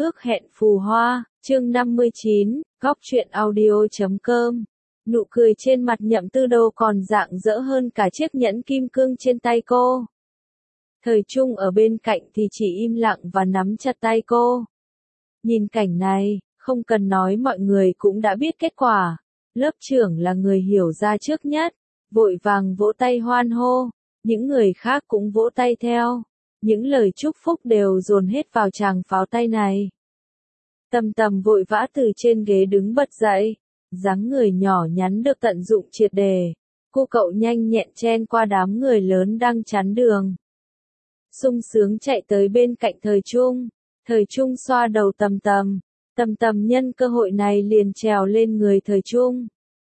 Ước hẹn phù hoa, chương 59, góc truyện audio.com. Nụ cười trên mặt Nhậm Tư Đô còn rạng rỡ hơn cả chiếc nhẫn kim cương trên tay cô. Thời Trung ở bên cạnh thì chỉ im lặng và nắm chặt tay cô. Nhìn cảnh này, không cần nói mọi người cũng đã biết kết quả. Lớp trưởng là người hiểu ra trước nhất, vội vàng vỗ tay hoan hô, những người khác cũng vỗ tay theo. Những lời chúc phúc đều dồn hết vào tràng pháo tay này. Tầm Tầm vội vã từ trên ghế đứng bật dậy, dáng người nhỏ nhắn được tận dụng triệt đề. Cô cậu nhanh nhẹn chen qua đám người lớn đang chắn đường. Sung sướng chạy tới bên cạnh Thời Trung xoa đầu Tầm Tầm nhân cơ hội này liền trèo lên người Thời Trung.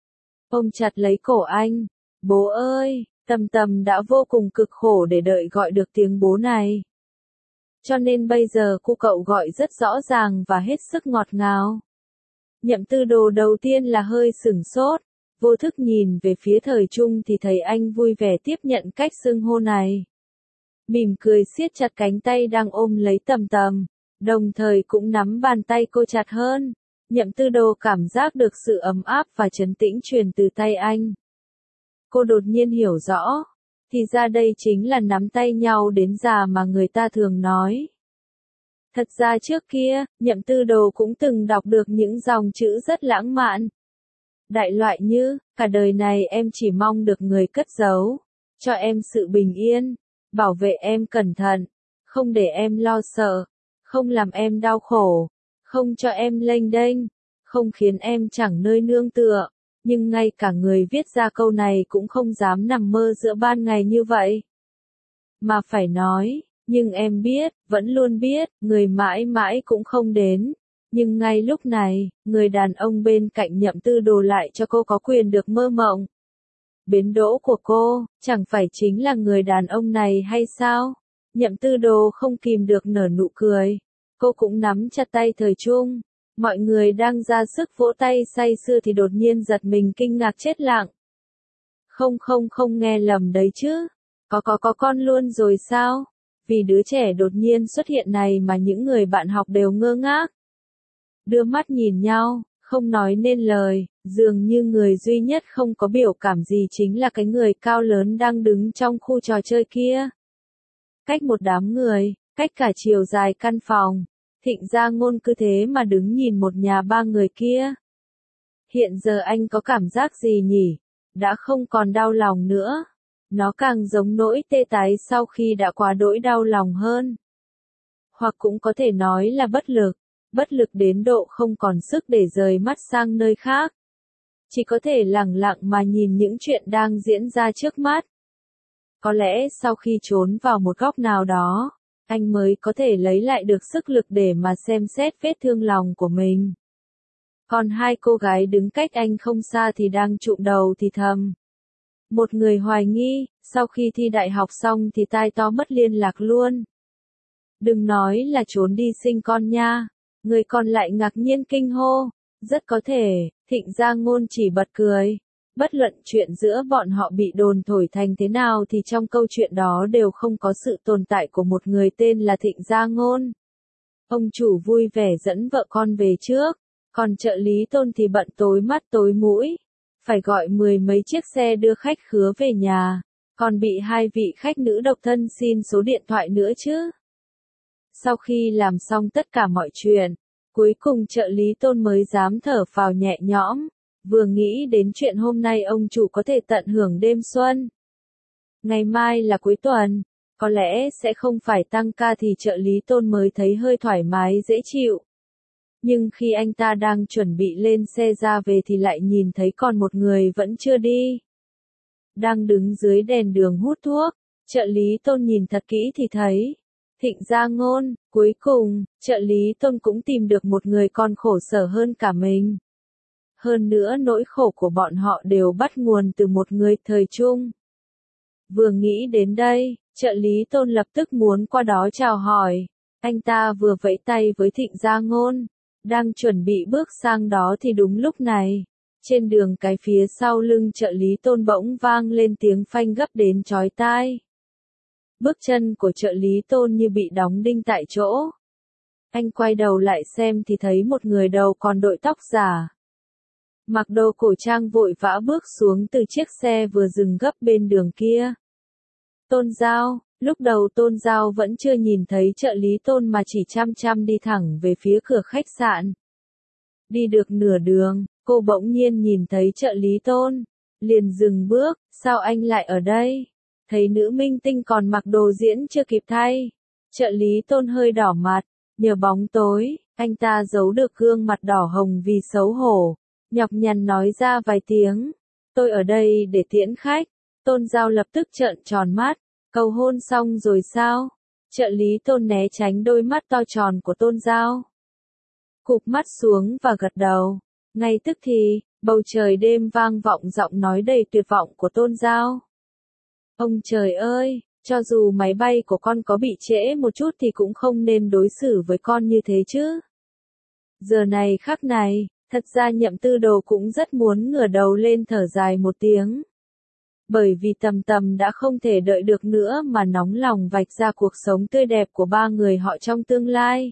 Ôm chặt lấy cổ anh, bố ơi! Tầm đã vô cùng cực khổ để đợi gọi được tiếng bố này. Cho nên bây giờ cô cậu gọi rất rõ ràng và hết sức ngọt ngào. Nhậm Tư Đồ đầu tiên là hơi sửng sốt, vô thức nhìn về phía Thời Trung thì thấy anh vui vẻ tiếp nhận cách xưng hô này. Mỉm cười siết chặt cánh tay đang ôm lấy Tầm, đồng thời cũng nắm bàn tay cô chặt hơn. Nhậm Tư Đồ cảm giác được sự ấm áp và trấn tĩnh truyền từ tay anh. Cô đột nhiên hiểu rõ, thì ra đây chính là nắm tay nhau đến già mà người ta thường nói. Thật ra trước kia, Nhậm Tư Đồ cũng từng đọc được những dòng chữ rất lãng mạn. Đại loại như, cả đời này em chỉ mong được người cất giấu, cho em sự bình yên, bảo vệ em cẩn thận, không để em lo sợ, không làm em đau khổ, không cho em lênh đênh, không khiến em chẳng nơi nương tựa. Nhưng ngay cả người viết ra câu này cũng không dám nằm mơ giữa ban ngày như vậy. Mà phải nói, nhưng em biết, vẫn luôn biết, người mãi mãi cũng không đến. Nhưng ngay lúc này, người đàn ông bên cạnh Nhậm Tư Đồ lại cho cô có quyền được mơ mộng. Bến đỗ của cô, chẳng phải chính là người đàn ông này hay sao? Nhậm Tư Đồ không kìm được nở nụ cười. Cô cũng nắm chặt tay Thời Trung. Mọi người đang ra sức vỗ tay say sưa thì đột nhiên giật mình kinh ngạc chết lặng. Không nghe lầm đấy chứ. Có con luôn rồi sao? Vì đứa trẻ đột nhiên xuất hiện này mà những người bạn học đều ngơ ngác. Đưa mắt nhìn nhau, không nói nên lời, dường như người duy nhất không có biểu cảm gì chính là cái người cao lớn đang đứng trong khu trò chơi kia. Cách một đám người, cách cả chiều dài căn phòng. Thịnh Gia Ngôn cứ thế mà đứng nhìn một nhà ba người kia. Hiện giờ anh có cảm giác gì nhỉ? Đã không còn đau lòng nữa. Nó càng giống nỗi tê tái sau khi đã quá đỗi đau lòng hơn. Hoặc cũng có thể nói là bất lực đến độ không còn sức để rời mắt sang nơi khác. Chỉ có thể lặng lặng mà nhìn những chuyện đang diễn ra trước mắt. Có lẽ sau khi trốn vào một góc nào đó, anh mới có thể lấy lại được sức lực để mà xem xét vết thương lòng của mình. Còn hai cô gái đứng cách anh không xa thì đang chụm đầu thì thầm. Một người hoài nghi, sau khi thi đại học xong thì tai to mất liên lạc luôn. Đừng nói là trốn đi sinh con nha. Người còn lại ngạc nhiên kinh hô. Rất có thể, Thịnh Gia Ngôn chỉ bật cười. Bất luận chuyện giữa bọn họ bị đồn thổi thành thế nào thì trong câu chuyện đó đều không có sự tồn tại của một người tên là Thịnh Gia Ngôn. Ông chủ vui vẻ dẫn vợ con về trước, còn trợ lý Tôn thì bận tối mắt tối mũi. Phải gọi 10 mấy chiếc xe đưa khách khứa về nhà, còn bị hai vị khách nữ độc thân xin số điện thoại nữa chứ. Sau khi làm xong tất cả mọi chuyện, cuối cùng trợ lý Tôn mới dám thở phào nhẹ nhõm. Vừa nghĩ đến chuyện hôm nay ông chủ có thể tận hưởng đêm xuân. Ngày mai là cuối tuần, có lẽ sẽ không phải tăng ca thì trợ lý Tôn mới thấy hơi thoải mái dễ chịu. Nhưng khi anh ta đang chuẩn bị lên xe ra về thì lại nhìn thấy còn một người vẫn chưa đi. Đang đứng dưới đèn đường hút thuốc, trợ lý Tôn nhìn thật kỹ thì thấy. Thịnh Gia Ngôn, cuối cùng, trợ lý Tôn cũng tìm được một người còn khổ sở hơn cả mình. Hơn nữa nỗi khổ của bọn họ đều bắt nguồn từ một người Thời Trung. Vừa nghĩ đến đây, trợ lý Tôn lập tức muốn qua đó chào hỏi. Anh ta vừa vẫy tay với Thịnh Gia Ngôn, đang chuẩn bị bước sang đó thì đúng lúc này, trên đường cái phía sau lưng trợ lý Tôn bỗng vang lên tiếng phanh gấp đến chói tai. Bước chân của trợ lý Tôn như bị đóng đinh tại chỗ. Anh quay đầu lại xem thì thấy một người đầu còn đội tóc giả, mặc đồ cổ trang vội vã bước xuống từ chiếc xe vừa dừng gấp bên đường kia. Tôn Giao, lúc đầu Tôn Giao vẫn chưa nhìn thấy trợ lý Tôn mà chỉ chăm chăm đi thẳng về phía cửa khách sạn. Đi được nửa đường, cô bỗng nhiên nhìn thấy trợ lý Tôn, liền dừng bước, sao anh lại ở đây? Thấy nữ minh tinh còn mặc đồ diễn chưa kịp thay. Trợ lý Tôn hơi đỏ mặt, nhờ bóng tối, anh ta giấu được gương mặt đỏ hồng vì xấu hổ, nhọc nhằn nói ra vài tiếng. Tôi ở đây để tiễn khách. Tôn Giao lập tức trợn tròn mắt, cầu hôn xong rồi sao? Trợ lý Tôn né tránh đôi mắt to tròn của Tôn Giao, cụp mắt xuống và gật đầu. Ngay tức thì, bầu trời đêm vang vọng giọng nói đầy tuyệt vọng của Tôn Giao. Ông trời ơi, cho dù máy bay của con có bị trễ một chút thì cũng không nên đối xử với con như thế chứ. Giờ này khắc này, thật ra Nhậm Tư Đồ cũng rất muốn ngửa đầu lên thở dài một tiếng. Bởi vì Tầm Tầm đã không thể đợi được nữa mà nóng lòng vạch ra cuộc sống tươi đẹp của ba người họ trong tương lai.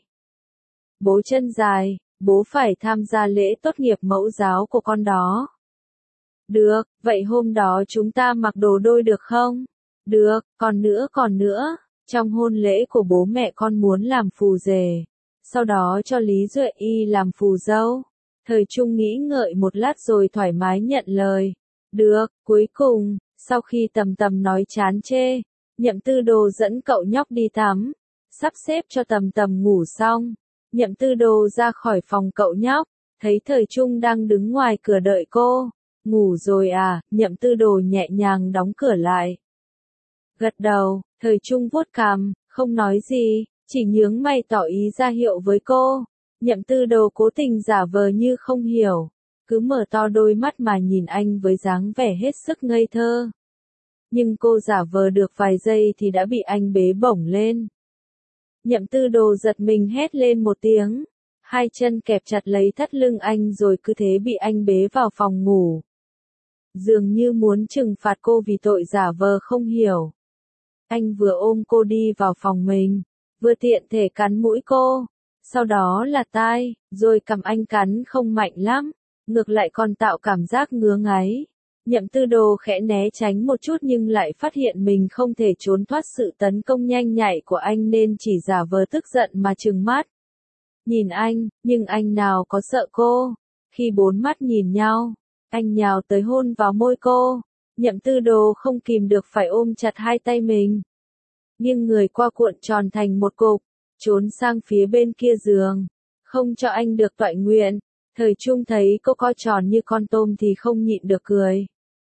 Bố chân dài, bố phải tham gia lễ tốt nghiệp mẫu giáo của con đó. Được, vậy hôm đó chúng ta mặc đồ đôi được không? Được, còn nữa, trong hôn lễ của bố mẹ con muốn làm phù rể, sau đó cho Lý Duệ Y làm phù dâu. Thời Trung nghĩ ngợi một lát rồi thoải mái nhận lời. Được, cuối cùng, sau khi Tầm Tầm nói chán chê, Nhậm Tư Đồ dẫn cậu nhóc đi tắm, sắp xếp cho Tầm Tầm ngủ xong. Nhậm Tư Đồ ra khỏi phòng cậu nhóc, thấy Thời Trung đang đứng ngoài cửa đợi cô. Ngủ rồi à? Nhậm Tư Đồ nhẹ nhàng đóng cửa lại. Gật đầu, Thời Trung vuốt cằm, không nói gì, chỉ nhướng mày tỏ ý ra hiệu với cô. Nhậm Tư Đồ cố tình giả vờ như không hiểu, cứ mở to đôi mắt mà nhìn anh với dáng vẻ hết sức ngây thơ. Nhưng cô giả vờ được vài giây thì đã bị anh bế bổng lên. Nhậm Tư Đồ giật mình hét lên một tiếng, hai chân kẹp chặt lấy thắt lưng anh rồi cứ thế bị anh bế vào phòng ngủ. Dường như muốn trừng phạt cô vì tội giả vờ không hiểu. Anh vừa ôm cô đi vào phòng mình, vừa tiện thể cắn mũi cô, sau đó là tai, rồi cầm anh cắn không mạnh lắm, ngược lại còn tạo cảm giác ngứa ngáy. Nhậm Tư Đồ khẽ né tránh một chút nhưng lại phát hiện mình không thể trốn thoát sự tấn công nhanh nhạy của anh nên chỉ giả vờ tức giận mà trừng mắt. Nhìn anh, nhưng anh nào có sợ cô. Khi bốn mắt nhìn nhau, anh nhào tới hôn vào môi cô. Nhậm Tư Đồ không kìm được phải ôm chặt hai tay mình. Nghiêng người qua cuộn tròn thành một cục, trốn sang phía bên kia giường. Không cho anh được toại nguyện. Thời Trung thấy cô co tròn như con tôm thì không nhịn được cười.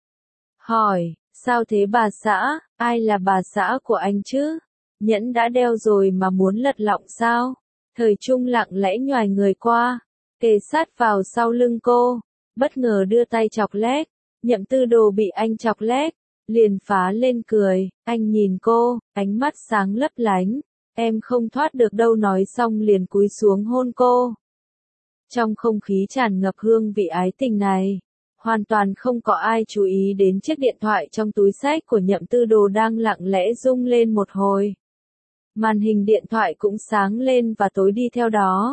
Hỏi, sao thế bà xã, ai là bà xã của anh chứ? Nhẫn đã đeo rồi mà muốn lật lọng sao? Thời Trung lặng lẽ nhoài người qua, kề sát vào sau lưng cô, bất ngờ đưa tay chọc lét. Nhậm Tư Đồ bị anh chọc lét, liền phá lên cười. Anh nhìn cô, ánh mắt sáng lấp lánh. Em không thoát được đâu, nói xong liền cúi xuống hôn cô. Trong không khí tràn ngập hương vị ái tình này, hoàn toàn không có ai chú ý đến chiếc điện thoại trong túi xách của Nhậm Tư Đồ đang lặng lẽ rung lên một hồi. Màn hình điện thoại cũng sáng lên và tối đi theo đó.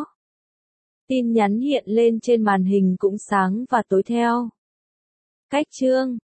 Tin nhắn hiện lên trên màn hình cũng sáng và tối theo. Cách chương